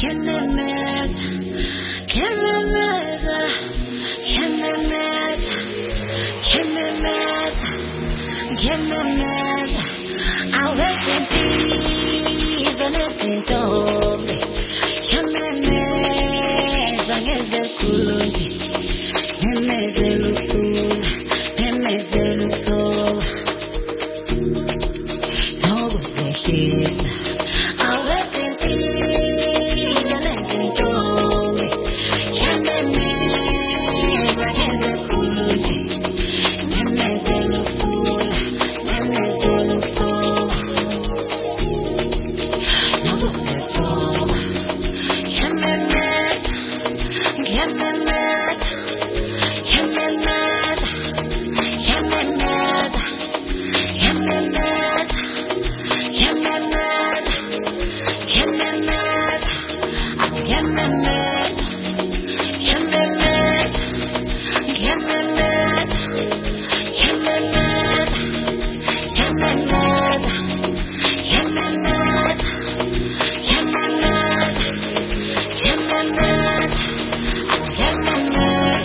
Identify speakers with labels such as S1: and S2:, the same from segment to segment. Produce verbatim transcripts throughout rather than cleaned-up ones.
S1: mad, get me mad, get me mad, get me mad, get me mad. I wait and see the nothing told me. Get me mad, I get the cool. Get me the cool, get me the cool. No good the shit. I wait and see the nothing told me. Get me mad, I get the cool. Get me the cool, get me the cool. No good the cool. Get me mad, get me mad. Get me mad, get me mad, get me mad, get me mad, get me mad, get me mad, get me mad, get me mad, get me mad, get me mad, get me mad, get me mad, get me mad, get me mad.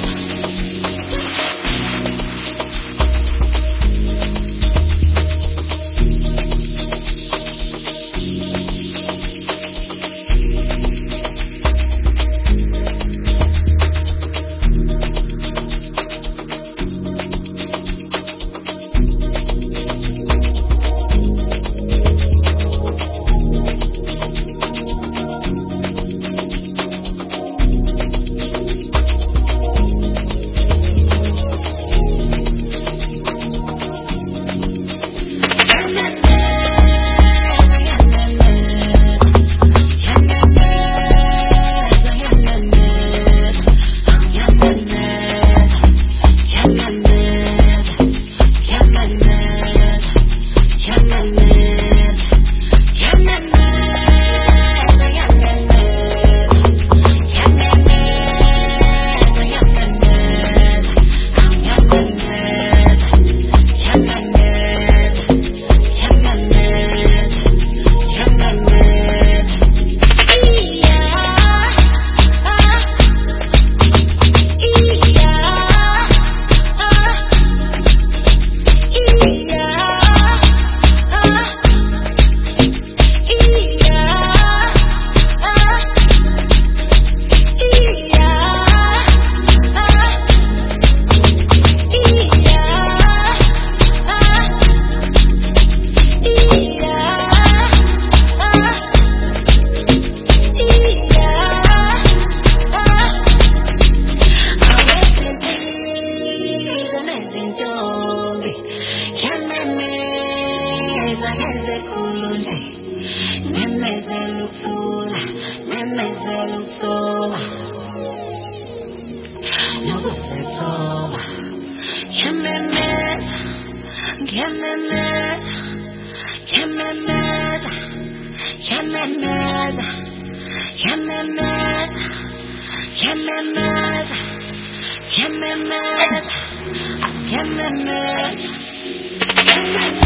S1: Get me mad, get me mad, get me mad, get me mad, get me mad, get me mad, get me mad, get me mad.